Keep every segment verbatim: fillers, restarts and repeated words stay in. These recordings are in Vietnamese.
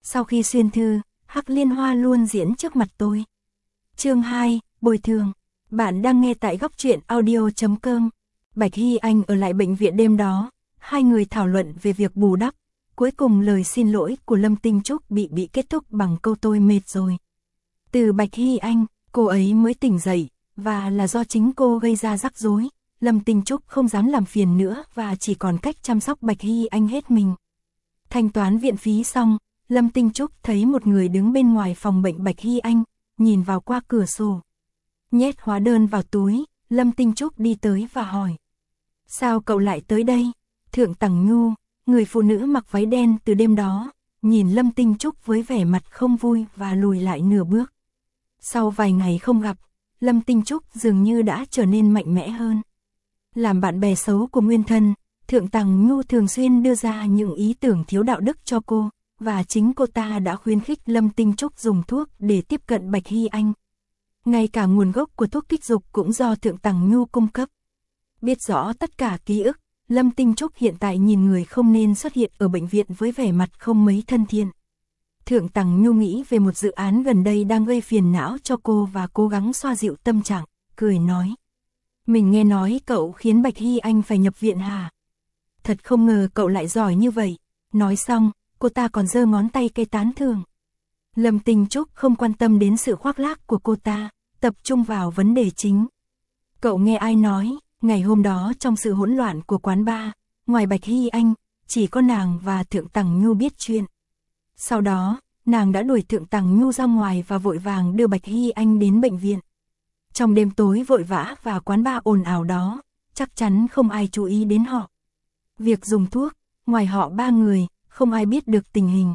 Sau khi xuyên thư, Hắc Liên Hoa luôn diễn trước mặt tôi. Chương hai, bồi thường. Bạn đang nghe tại góc truyện audio chấm com. Bạch Hy Anh ở lại bệnh viện đêm đó, hai người thảo luận về việc bù đắp. Cuối cùng lời xin lỗi của Lâm Tinh Trúc bị bị kết thúc bằng câu tôi mệt rồi. Từ Bạch Hy Anh, cô ấy mới tỉnh dậy, và là do chính cô gây ra rắc rối. Lâm Tinh Trúc không dám làm phiền nữa và chỉ còn cách chăm sóc Bạch Hy Anh hết mình. Thanh toán viện phí xong, Lâm Tinh Trúc thấy một người đứng bên ngoài phòng bệnh Bạch Hy Anh, nhìn vào qua cửa sổ. Nhét hóa đơn vào túi, Lâm Tinh Trúc đi tới và hỏi. Sao cậu lại tới đây? Thượng Tằng Nhu, người phụ nữ mặc váy đen từ đêm đó, nhìn Lâm Tinh Trúc với vẻ mặt không vui và lùi lại nửa bước. Sau vài ngày không gặp, Lâm Tinh Trúc dường như đã trở nên mạnh mẽ hơn. Làm bạn bè xấu của nguyên thân, Thượng Tằng Nhu thường xuyên đưa ra những ý tưởng thiếu đạo đức cho cô, và chính cô ta đã khuyến khích Lâm Tinh Trúc dùng thuốc để tiếp cận Bạch Hy Anh. Ngay cả nguồn gốc của thuốc kích dục cũng do Thượng Tằng Nhu cung cấp. Biết rõ tất cả ký ức, Lâm Tinh Trúc hiện tại nhìn người không nên xuất hiện ở bệnh viện với vẻ mặt không mấy thân thiện. Thượng Tằng Nhu nghĩ về một dự án gần đây đang gây phiền não cho cô và cố gắng xoa dịu tâm trạng, cười nói. Mình nghe nói cậu khiến Bạch Hy Anh phải nhập viện hả? Thật không ngờ cậu lại giỏi như vậy. Nói xong, cô ta còn giơ ngón tay cây tán thưởng. Lâm Tinh Trúc không quan tâm đến sự khoác lác của cô ta, tập trung vào vấn đề chính. Cậu nghe ai nói, ngày hôm đó trong sự hỗn loạn của quán bar, ngoài Bạch Hy Anh, chỉ có nàng và Thượng Tằng Nhu biết chuyện. Sau đó, nàng đã đuổi Thượng Tằng Nhu ra ngoài và vội vàng đưa Bạch Hy Anh đến bệnh viện. Trong đêm tối vội vã và quán bar ồn ào đó, chắc chắn không ai chú ý đến họ. Việc dùng thuốc, ngoài họ ba người, không ai biết được tình hình.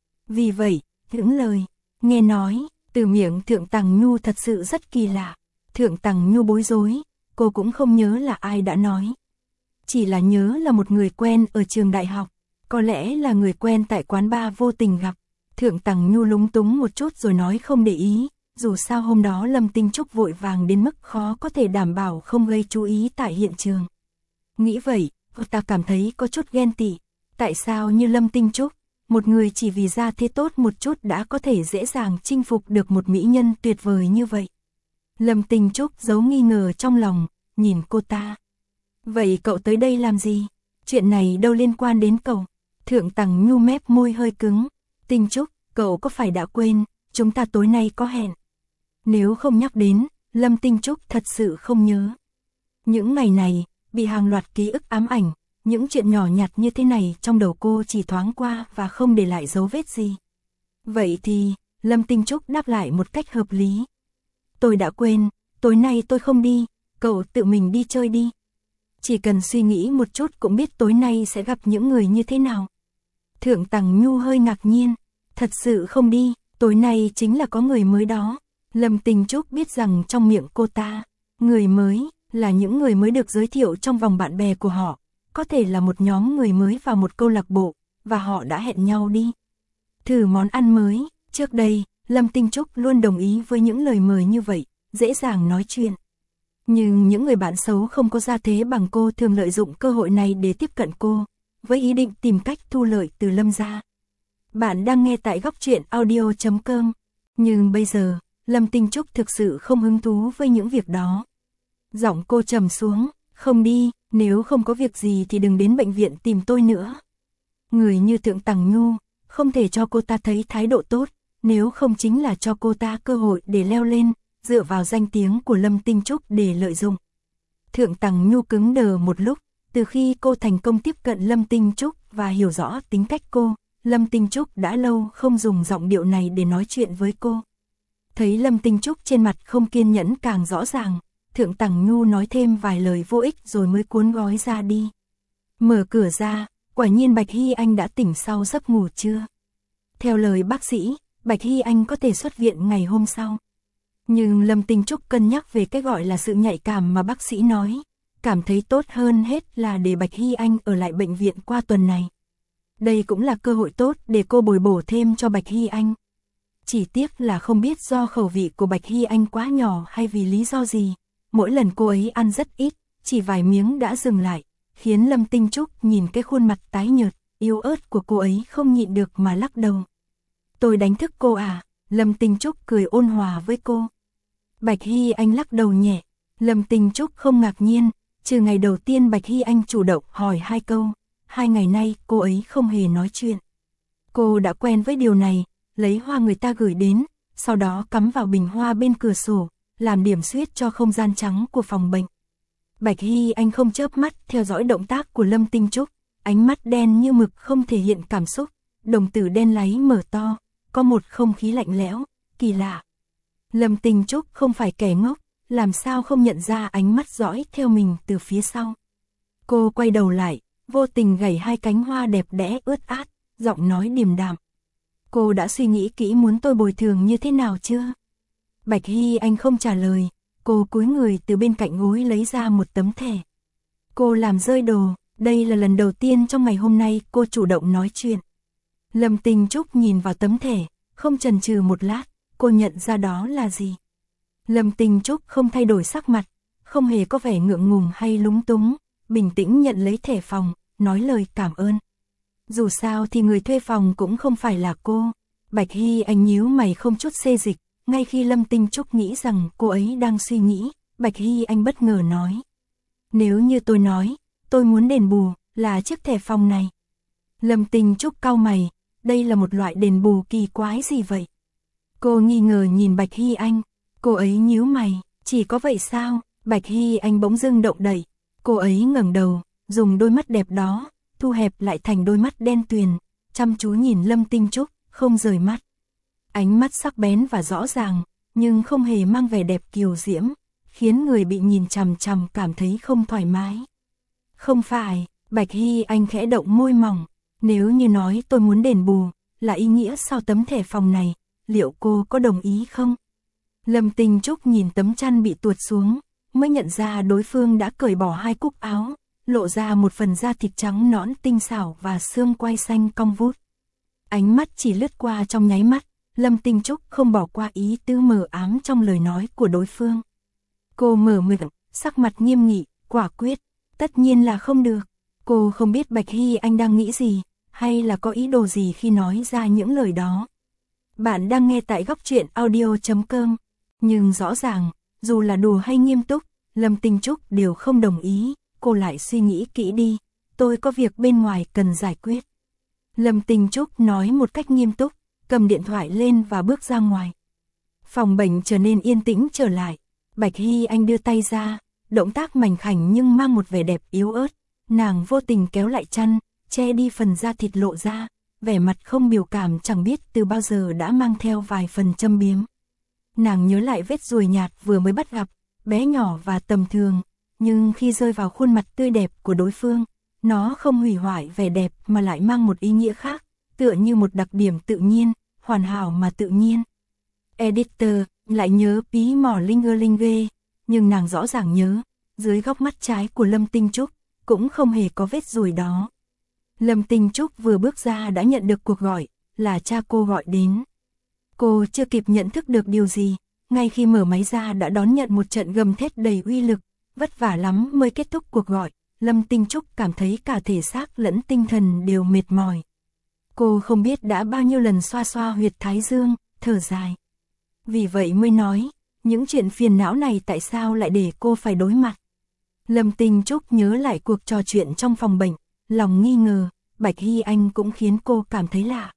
Vì vậy, những lời, nghe nói, từ miệng Thượng Tằng Nhu thật sự rất kỳ lạ. Thượng Tằng Nhu bối rối, cô cũng không nhớ là ai đã nói. Chỉ là nhớ là một người quen ở trường đại học, có lẽ là người quen tại quán bar vô tình gặp. Thượng Tằng Nhu lúng túng một chút rồi nói không để ý, dù sao hôm đó Lâm Tinh Trúc vội vàng đến mức khó có thể đảm bảo không gây chú ý tại hiện trường. Nghĩ vậy, cô ta cảm thấy có chút ghen tị. Tại sao như Lâm Tinh Trúc, một người chỉ vì ra thế tốt một chút đã có thể dễ dàng chinh phục được một mỹ nhân tuyệt vời như vậy? Lâm Tinh Trúc giấu nghi ngờ trong lòng, nhìn cô ta. Vậy cậu tới đây làm gì? Chuyện này đâu liên quan đến cậu. Thượng Tằng Nhu mép môi hơi cứng. Tinh Trúc, cậu có phải đã quên, chúng ta tối nay có hẹn. Nếu không nhắc đến, Lâm Tinh Trúc thật sự không nhớ. Những ngày này, bị hàng loạt ký ức ám ảnh, những chuyện nhỏ nhặt như thế này trong đầu cô chỉ thoáng qua và không để lại dấu vết gì. Vậy thì, Lâm Tinh Trúc đáp lại một cách hợp lý. Tôi đã quên, tối nay tôi không đi, cậu tự mình đi chơi đi. Chỉ cần suy nghĩ một chút cũng biết tối nay sẽ gặp những người như thế nào. Thượng Tằng Nhu hơi ngạc nhiên, thật sự không đi, tối nay chính là có người mới đó. Lâm Tinh Trúc biết rằng trong miệng cô ta, người mới là những người mới được giới thiệu trong vòng bạn bè của họ, có thể là một nhóm người mới vào một câu lạc bộ, và họ đã hẹn nhau đi thử món ăn mới. Trước đây, Lâm Tinh Trúc luôn đồng ý với những lời mời như vậy, dễ dàng nói chuyện. Nhưng những người bạn xấu không có gia thế bằng cô thường lợi dụng cơ hội này để tiếp cận cô, với ý định tìm cách thu lợi từ Lâm gia. Bạn đang nghe tại góc truyện audio chấm com. Nhưng bây giờ, Lâm Tinh Trúc thực sự không hứng thú với những việc đó. Giọng cô trầm xuống, không đi, nếu không có việc gì thì đừng đến bệnh viện tìm tôi nữa. Người như Thượng Tằng Nhu, không thể cho cô ta thấy thái độ tốt, nếu không chính là cho cô ta cơ hội để leo lên, dựa vào danh tiếng của Lâm Tinh Trúc để lợi dụng. Thượng Tằng Nhu cứng đờ một lúc, từ khi cô thành công tiếp cận Lâm Tinh Trúc và hiểu rõ tính cách cô, Lâm Tinh Trúc đã lâu không dùng giọng điệu này để nói chuyện với cô. Thấy Lâm Tinh Trúc trên mặt không kiên nhẫn càng rõ ràng, Thượng Tằng Nhu nói thêm vài lời vô ích rồi mới cuốn gói ra đi. Mở cửa ra, quả nhiên Bạch Hy Anh đã tỉnh sau giấc ngủ trưa. Theo lời bác sĩ, Bạch Hy Anh có thể xuất viện ngày hôm sau. Nhưng Lâm Tinh Trúc cân nhắc về cái gọi là sự nhạy cảm mà bác sĩ nói, cảm thấy tốt hơn hết là để Bạch Hy Anh ở lại bệnh viện qua tuần này. Đây cũng là cơ hội tốt để cô bồi bổ thêm cho Bạch Hy Anh. Chỉ tiếc là không biết do khẩu vị của Bạch Hy Anh quá nhỏ hay vì lý do gì, mỗi lần cô ấy ăn rất ít, chỉ vài miếng đã dừng lại, khiến Lâm Tinh Trúc nhìn cái khuôn mặt tái nhợt, yếu ớt của cô ấy không nhịn được mà lắc đầu. Tôi đánh thức cô à? Lâm Tinh Trúc cười ôn hòa với cô. Bạch Hy Anh lắc đầu nhẹ. Lâm Tinh Trúc không ngạc nhiên, trừ ngày đầu tiên Bạch Hy Anh chủ động hỏi hai câu, hai ngày nay cô ấy không hề nói chuyện. Cô đã quen với điều này, lấy hoa người ta gửi đến, sau đó cắm vào bình hoa bên cửa sổ, làm điểm xuyết cho không gian trắng của phòng bệnh. Bạch Hy Anh không chớp mắt theo dõi động tác của Lâm Tinh Trúc, ánh mắt đen như mực không thể hiện cảm xúc, đồng tử đen láy mở to, có một không khí lạnh lẽo, kỳ lạ. Lâm Tinh Trúc không phải kẻ ngốc, làm sao không nhận ra ánh mắt dõi theo mình từ phía sau. Cô quay đầu lại, vô tình gảy hai cánh hoa đẹp đẽ ướt át, giọng nói điềm đạm. Cô đã suy nghĩ kỹ muốn tôi bồi thường như thế nào chưa? Bạch Hy Anh không trả lời, cô cúi người từ bên cạnh gối lấy ra một tấm thẻ. Cô làm rơi đồ, đây là lần đầu tiên trong ngày hôm nay cô chủ động nói chuyện. Lâm Tinh Trúc nhìn vào tấm thẻ, không chần chừ một lát, cô nhận ra đó là gì. Lâm Tinh Trúc không thay đổi sắc mặt, không hề có vẻ ngượng ngùng hay lúng túng, bình tĩnh nhận lấy thẻ phòng, nói lời cảm ơn. Dù sao thì người thuê phòng cũng không phải là cô. Bạch Hy Anh nhíu mày không chút xê dịch, ngay khi Lâm Tinh Trúc nghĩ rằng cô ấy đang suy nghĩ, Bạch Hy Anh bất ngờ nói. Nếu như tôi nói, tôi muốn đền bù, là chiếc thẻ phòng này. Lâm Tinh Trúc cau mày, đây là một loại đền bù kỳ quái gì vậy? Cô nghi ngờ nhìn Bạch Hy Anh, cô ấy nhíu mày, chỉ có vậy sao? Bạch Hy Anh bỗng dưng động đậy, cô ấy ngẩng đầu, dùng đôi mắt đẹp đó, thu hẹp lại thành đôi mắt đen tuyền, chăm chú nhìn Lâm Tinh Trúc, không rời mắt. Ánh mắt sắc bén và rõ ràng, nhưng không hề mang vẻ đẹp kiều diễm, khiến người bị nhìn chằm chằm cảm thấy không thoải mái. Không phải, Bạch Hy Anh khẽ động môi mỏng, nếu như nói tôi muốn đền bù, là ý nghĩa sau tấm thẻ phòng này, liệu cô có đồng ý không? Lâm Tinh Trúc nhìn tấm chăn bị tuột xuống, mới nhận ra đối phương đã cởi bỏ hai cúc áo, lộ ra một phần da thịt trắng nõn tinh xảo và xương quai xanh cong vút. Ánh mắt chỉ lướt qua trong nháy mắt, Lâm Tinh Trúc không bỏ qua ý tứ mờ ám trong lời nói của đối phương. Cô mở miệng, sắc mặt nghiêm nghị, quả quyết, tất nhiên là không được. Cô không biết Bạch Hy Anh đang nghĩ gì, hay là có ý đồ gì khi nói ra những lời đó. Bạn đang nghe tại góc truyện audio chấm com, nhưng rõ ràng, dù là đùa hay nghiêm túc, Lâm Tinh Trúc đều không đồng ý, cô lại suy nghĩ kỹ đi, tôi có việc bên ngoài cần giải quyết. Lâm Tinh Trúc nói một cách nghiêm túc, cầm điện thoại lên và bước ra ngoài. Phòng bệnh trở nên yên tĩnh trở lại, Bạch Hy Anh đưa tay ra, động tác mảnh khảnh nhưng mang một vẻ đẹp yếu ớt, nàng vô tình kéo lại chăn, che đi phần da thịt lộ ra, vẻ mặt không biểu cảm chẳng biết từ bao giờ đã mang theo vài phần châm biếm. Nàng nhớ lại vết ruồi nhạt vừa mới bắt gặp, bé nhỏ và tầm thường, nhưng khi rơi vào khuôn mặt tươi đẹp của đối phương, nó không hủy hoại vẻ đẹp mà lại mang một ý nghĩa khác, tựa như một đặc điểm tự nhiên, hoàn hảo mà tự nhiên. Editor lại nhớ pí mỏ linh ơ linh ghê, nhưng nàng rõ ràng nhớ, dưới góc mắt trái của Lâm Tinh Trúc, cũng không hề có vết ruồi đó. Lâm Tinh Trúc vừa bước ra đã nhận được cuộc gọi, là cha cô gọi đến. Cô chưa kịp nhận thức được điều gì, ngay khi mở máy ra đã đón nhận một trận gầm thét đầy uy lực, vất vả lắm mới kết thúc cuộc gọi. Lâm Tinh Trúc cảm thấy cả thể xác lẫn tinh thần đều mệt mỏi. Cô không biết đã bao nhiêu lần xoa xoa huyệt thái dương, thở dài. Vì vậy mới nói, những chuyện phiền não này tại sao lại để cô phải đối mặt. Lâm Tinh Trúc nhớ lại cuộc trò chuyện trong phòng bệnh, lòng nghi ngờ, Bạch Hy Anh cũng khiến cô cảm thấy lạ.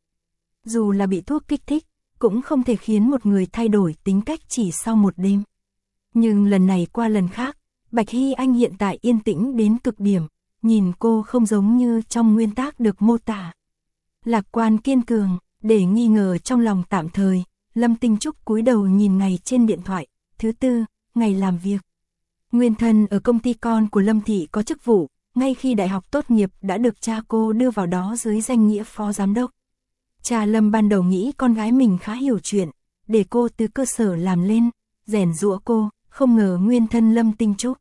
Dù là bị thuốc kích thích, cũng không thể khiến một người thay đổi tính cách chỉ sau một đêm. Nhưng lần này qua lần khác, Bạch Hy Anh hiện tại yên tĩnh đến cực điểm, nhìn cô không giống như trong nguyên tác được mô tả. Lạc quan kiên cường, để nghi ngờ trong lòng tạm thời, Lâm Tinh Trúc cúi đầu nhìn ngày trên điện thoại, thứ tư, ngày làm việc. Nguyên thân ở công ty con của Lâm Thị có chức vụ, ngay khi đại học tốt nghiệp đã được cha cô đưa vào đó dưới danh nghĩa phó giám đốc. Cha Lâm ban đầu nghĩ con gái mình khá hiểu chuyện, để cô từ cơ sở làm lên, rèn giũa cô, không ngờ nguyên thân Lâm Tinh Trúc.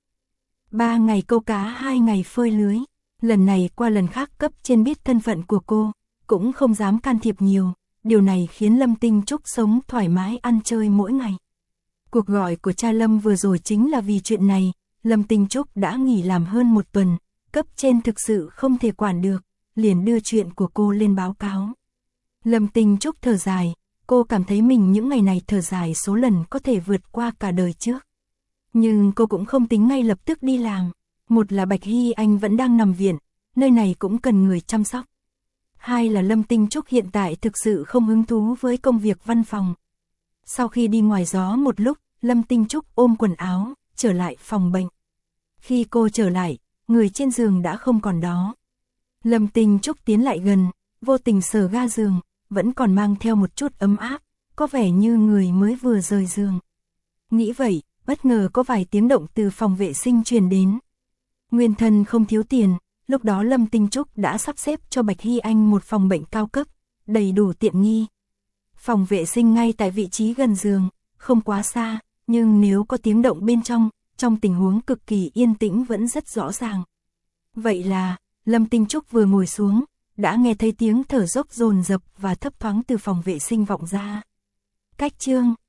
Ba ngày câu cá, hai ngày phơi lưới, lần này qua lần khác cấp trên biết thân phận của cô, cũng không dám can thiệp nhiều, điều này khiến Lâm Tinh Trúc sống thoải mái ăn chơi mỗi ngày. Cuộc gọi của cha Lâm vừa rồi chính là vì chuyện này, Lâm Tinh Trúc đã nghỉ làm hơn một tuần, cấp trên thực sự không thể quản được, liền đưa chuyện của cô lên báo cáo. Lâm Tinh Trúc thở dài, cô cảm thấy mình những ngày này thở dài số lần có thể vượt qua cả đời trước. Nhưng cô cũng không tính ngay lập tức đi làm. Một là Bạch Hy Anh vẫn đang nằm viện, nơi này cũng cần người chăm sóc. Hai là Lâm Tinh Trúc hiện tại thực sự không hứng thú với công việc văn phòng. Sau khi đi ngoài gió một lúc, Lâm Tinh Trúc ôm quần áo, trở lại phòng bệnh. Khi cô trở lại, người trên giường đã không còn đó. Lâm Tinh Trúc tiến lại gần, vô tình sờ ga giường, vẫn còn mang theo một chút ấm áp, có vẻ như người mới vừa rời giường. Nghĩ vậy, bất ngờ có vài tiếng động từ phòng vệ sinh truyền đến. Nguyên thân không thiếu tiền, lúc đó Lâm Tinh Trúc đã sắp xếp cho Bạch Hy Anh một phòng bệnh cao cấp, đầy đủ tiện nghi. Phòng vệ sinh ngay tại vị trí gần giường, không quá xa, nhưng nếu có tiếng động bên trong, trong tình huống cực kỳ yên tĩnh vẫn rất rõ ràng. Vậy là, Lâm Tinh Trúc vừa ngồi xuống, đã nghe thấy tiếng thở dốc dồn dập và thấp thoáng từ phòng vệ sinh vọng ra. Cách chương